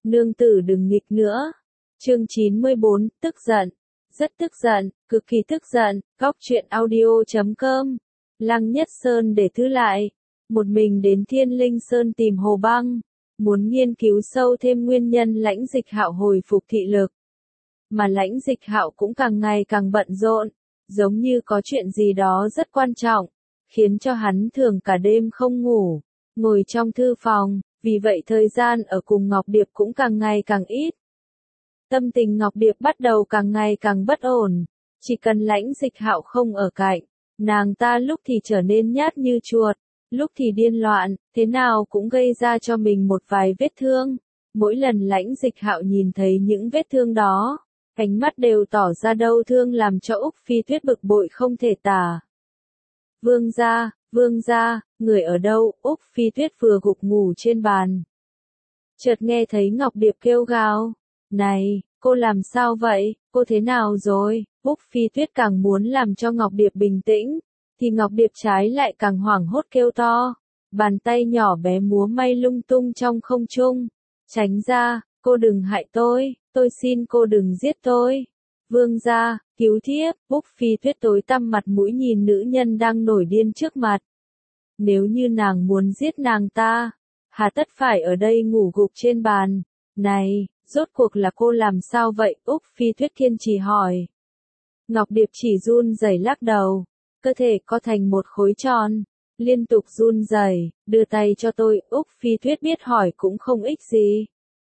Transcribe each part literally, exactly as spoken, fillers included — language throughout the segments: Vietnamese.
nương tử đừng nghịch nữa. Chương chín mươi bốn, tức giận. Rất tức giận, cực kỳ tức giận, góc truyện audio chấm com. Lăng Nhất Sơn để thư lại. Một mình đến Thiên Linh Sơn tìm Hồ Băng. Muốn nghiên cứu sâu thêm nguyên nhân Lãnh Dịch Hạo hồi phục thị lực. Mà Lãnh Dịch Hạo cũng càng ngày càng bận rộn. Giống như có chuyện gì đó rất quan trọng. Khiến cho hắn thường cả đêm không ngủ. Ngồi trong thư phòng. Vì vậy thời gian ở cùng Ngọc Điệp cũng càng ngày càng ít. Tâm tình Ngọc Điệp bắt đầu càng ngày càng bất ổn. Chỉ cần Lãnh Dịch Hạo không ở cạnh, nàng ta lúc thì trở nên nhát như chuột, lúc thì điên loạn, thế nào cũng gây ra cho mình một vài vết thương. Mỗi lần Lãnh Dịch Hạo nhìn thấy những vết thương đó, ánh mắt đều tỏ ra đau thương làm cho Úc Phi Tuyết bực bội không thể tả. Vương gia, vương gia, người ở đâu? Úc Phi Tuyết vừa gục ngủ trên bàn. Chợt nghe thấy Ngọc Điệp kêu gào. Này, cô làm sao vậy, cô thế nào rồi? Úc Phi Tuyết càng muốn làm cho Ngọc Điệp bình tĩnh, thì Ngọc Điệp trái lại càng hoảng hốt kêu to. Bàn tay nhỏ bé múa may lung tung trong không trung. Tránh ra, cô đừng hại tôi, tôi xin cô đừng giết tôi. Vương gia, cứu thiếp. Úc Phi Tuyết tối tăm mặt mũi nhìn nữ nhân đang nổi điên trước mặt. Nếu như nàng muốn giết nàng ta, hà tất phải ở đây ngủ gục trên bàn. Này, rốt cuộc là cô làm sao vậy? Úc Phi Tuyết kiên trì hỏi. Ngọc Điệp chỉ run rẩy lắc đầu, cơ thể co thành một khối tròn, liên tục run rẩy, đưa tay cho tôi. Úc Phi Tuyết biết hỏi cũng không ích gì.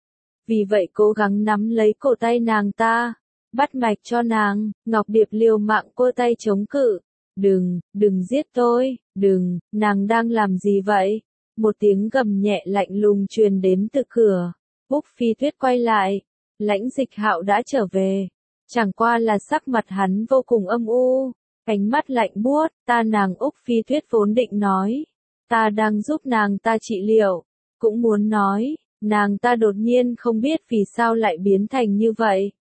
Vì vậy cố gắng nắm lấy cổ tay nàng ta, bắt mạch cho nàng. Ngọc Điệp liều mạng cô tay chống cự. Đừng, đừng giết tôi, đừng, nàng đang làm gì vậy? Một tiếng gầm nhẹ lạnh lùng truyền đến từ cửa. Úc Phi Tuyết quay lại, Lãnh Dịch Hạo đã trở về, chẳng qua là sắc mặt hắn vô cùng âm u, ánh mắt lạnh buốt. Ta nàng Úc Phi Tuyết vốn định nói, ta đang giúp nàng ta trị liệu, cũng muốn nói, nàng ta đột nhiên không biết vì sao lại biến thành như vậy.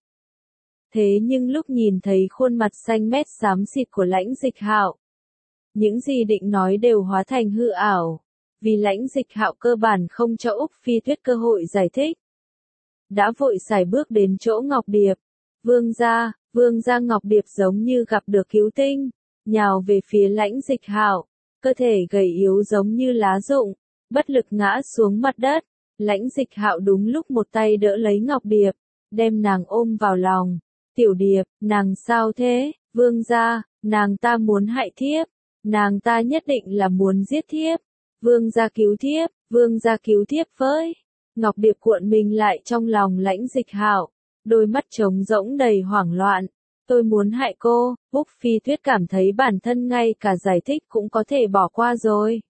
Thế nhưng lúc nhìn thấy khuôn mặt xanh mét xám xịt của Lãnh Dịch Hạo, những gì định nói đều hóa thành hư ảo. Vì Lãnh Dịch Hạo cơ bản không cho Úc Phi Tuyết cơ hội giải thích. Đã vội sải bước đến chỗ Ngọc Điệp. Vương gia, vương gia. Ngọc Điệp giống như gặp được cứu tinh, nhào về phía Lãnh Dịch Hạo, cơ thể gầy yếu giống như lá rụng, bất lực ngã xuống mặt đất. Lãnh Dịch Hạo đúng lúc một tay đỡ lấy Ngọc Điệp, đem nàng ôm vào lòng. Tiểu Điệp, nàng sao thế? Vương gia, nàng ta muốn hại thiếp, nàng ta nhất định là muốn giết thiếp. Vương gia cứu thiếp, vương gia cứu thiếp với. Ngọc Điệp cuộn mình lại trong lòng Lãnh Dịch Hạo, đôi mắt trống rỗng đầy hoảng loạn. Tôi muốn hại cô. Úc Phi Tuyết cảm thấy bản thân ngay cả giải thích cũng có thể bỏ qua rồi.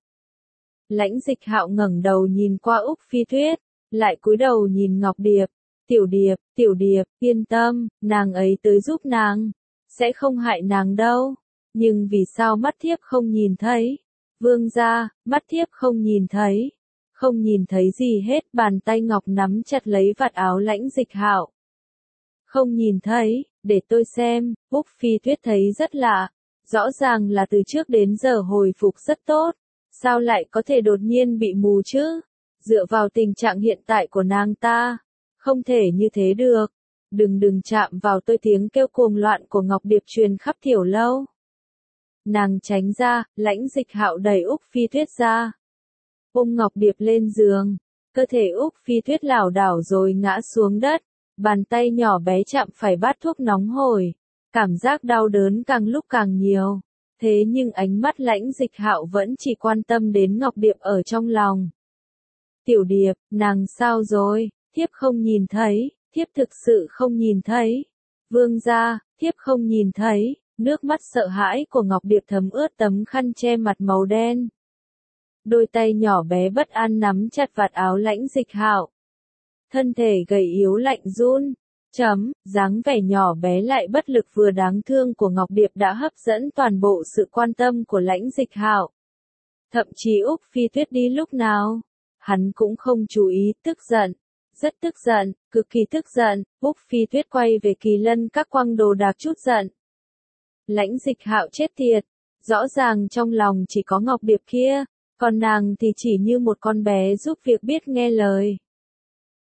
Lãnh Dịch Hạo ngẩng đầu nhìn qua Úc Phi Tuyết, lại cúi đầu nhìn Ngọc Điệp. Tiểu Điệp, Tiểu Điệp, yên tâm, nàng ấy tới giúp nàng, sẽ không hại nàng đâu. Nhưng vì sao mắt thiếp không nhìn thấy? Vương gia, mắt thiếp không nhìn thấy. Không nhìn thấy gì hết. Bàn tay Ngọc nắm chặt lấy vạt áo Lãnh Dịch Hạo. Không nhìn thấy, để tôi xem. Úc Phi Tuyết thấy rất lạ. Rõ ràng là từ trước đến giờ hồi phục rất tốt. Sao lại có thể đột nhiên bị mù chứ? Dựa vào tình trạng hiện tại của nàng ta, không thể như thế được. Đừng đừng chạm vào tôi. Tiếng kêu cuồng loạn của Ngọc Điệp truyền khắp tiểu lâu. Nàng tránh ra. Lãnh Dịch Hạo đẩy Úc Phi Tuyết ra, ôm Ngọc Điệp lên giường. Cơ thể Úc Phi Tuyết lảo đảo rồi ngã xuống đất. Bàn tay nhỏ bé chạm phải bát thuốc nóng hổi. Cảm giác đau đớn càng lúc càng nhiều. Thế nhưng ánh mắt Lãnh Dịch Hạo vẫn chỉ quan tâm đến Ngọc Điệp ở trong lòng. Tiểu Điệp, nàng sao rồi? Thiếp không nhìn thấy, thiếp thực sự không nhìn thấy. Vương gia, thiếp không nhìn thấy. Nước mắt sợ hãi của Ngọc Điệp thấm ướt tấm khăn che mặt màu đen. Đôi tay nhỏ bé bất an nắm chặt vạt áo Lãnh Dịch Hạo. Thân thể gầy yếu lạnh run. Chấm, dáng vẻ nhỏ bé lại bất lực vừa đáng thương của Ngọc Điệp đã hấp dẫn toàn bộ sự quan tâm của Lãnh Dịch Hạo. Thậm chí Úc Phi Tuyết đi lúc nào, hắn cũng không chú ý. Tức giận, rất tức giận, cực kỳ tức giận. Úc Phi Tuyết quay về Kỳ Lân Các quăng đồ đạc chút giận. Lãnh Dịch Hạo chết tiệt, rõ ràng trong lòng chỉ có Ngọc Điệp kia, còn nàng thì chỉ như một con bé giúp việc biết nghe lời.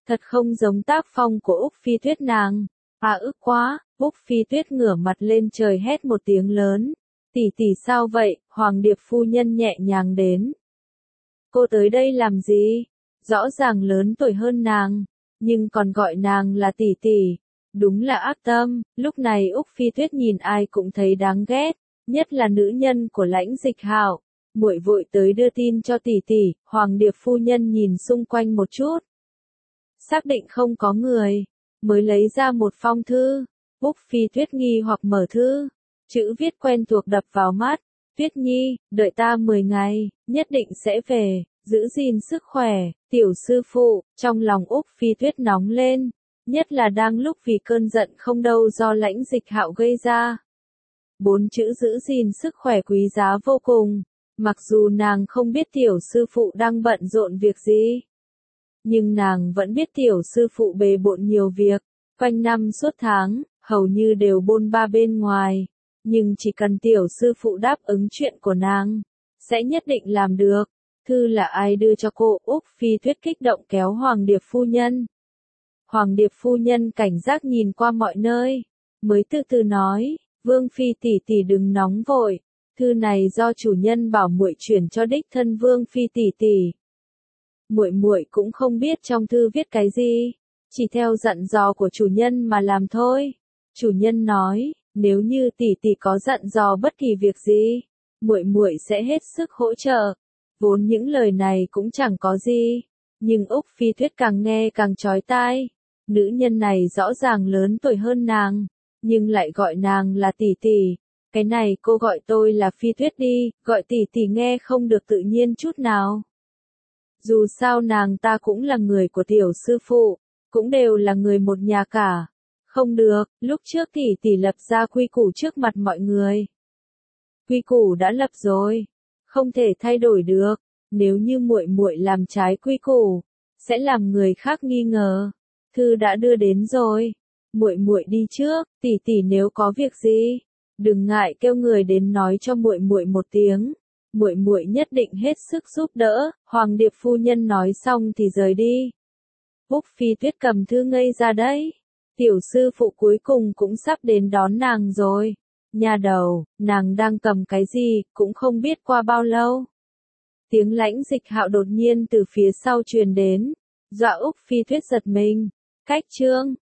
Thật không giống tác phong của Úc Phi Tuyết nàng. À ức quá, Úc Phi Tuyết ngửa mặt lên trời hét một tiếng lớn. Tỷ tỷ sao vậy, Hoàng Điệp phu nhân nhẹ nhàng đến. Cô tới đây làm gì? Rõ ràng lớn tuổi hơn nàng, nhưng còn gọi nàng là tỷ tỷ. Đúng là ác tâm, lúc này Úc Phi Tuyết nhìn ai cũng thấy đáng ghét, nhất là nữ nhân của Lãnh Dịch Hạo. Muội vội tới đưa tin cho tỷ tỷ, Hoàng Điệp phu nhân nhìn xung quanh một chút. Xác định không có người, mới lấy ra một phong thư. Úc Phi Tuyết nghi hoặc mở thư, chữ viết quen thuộc đập vào mắt. Tuyết Nhi, đợi ta mười ngày, nhất định sẽ về, giữ gìn sức khỏe, tiểu sư phụ. Trong lòng Úc Phi Tuyết nóng lên, nhất là đang lúc vì cơn giận không đâu do Lãnh Dịch Hạo gây ra. Bốn chữ giữ gìn sức khỏe quý giá vô cùng, mặc dù nàng không biết tiểu sư phụ đang bận rộn việc gì. Nhưng nàng vẫn biết tiểu sư phụ bề bộn nhiều việc, quanh năm suốt tháng, hầu như đều bôn ba bên ngoài. Nhưng chỉ cần tiểu sư phụ đáp ứng chuyện của nàng, sẽ nhất định làm được. Thư là ai đưa cho cô? Úc Phi Tuyết kích động kéo Hoàng Điệp phu nhân. Hoàng Điệp phu nhân cảnh giác nhìn qua mọi nơi, mới từ từ nói, Vương Phi tỷ tỷ đừng nóng vội, thư này do chủ nhân bảo muội chuyển cho đích thân Vương Phi tỷ tỷ. Muội muội cũng không biết trong thư viết cái gì, chỉ theo dặn dò của chủ nhân mà làm thôi. Chủ nhân nói, nếu như tỷ tỷ có dặn dò bất kỳ việc gì, muội muội sẽ hết sức hỗ trợ. Vốn những lời này cũng chẳng có gì, nhưng Úc Phi Tuyết càng nghe càng chói tai. Nữ nhân này rõ ràng lớn tuổi hơn nàng, nhưng lại gọi nàng là tỷ tỷ. Cái này cô gọi tôi là Phi Tuyết đi, gọi tỷ tỷ nghe không được tự nhiên chút nào. Dù sao nàng ta cũng là người của tiểu sư phụ, cũng đều là người một nhà cả. Không được, lúc trước tỷ tỷ lập ra quy củ trước mặt mọi người. Quy củ đã lập rồi, không thể thay đổi được. Nếu như muội muội làm trái quy củ, sẽ làm người khác nghi ngờ. Thư đã đưa đến rồi, muội muội đi trước, tỷ tỷ nếu có việc gì, đừng ngại kêu người đến nói cho muội muội một tiếng. Muội muội nhất định hết sức giúp đỡ. Hoàng Điệp phu nhân nói xong thì rời đi. Úc Phi Tuyết cầm thư ngây ra đấy. Tiểu sư phụ cuối cùng cũng sắp đến đón nàng rồi. Nhà đầu, nàng đang cầm cái gì, cũng không biết qua bao lâu. Tiếng Lãnh Dịch Hạo đột nhiên từ phía sau truyền đến, dọa Úc Phi Tuyết giật mình. Cách chương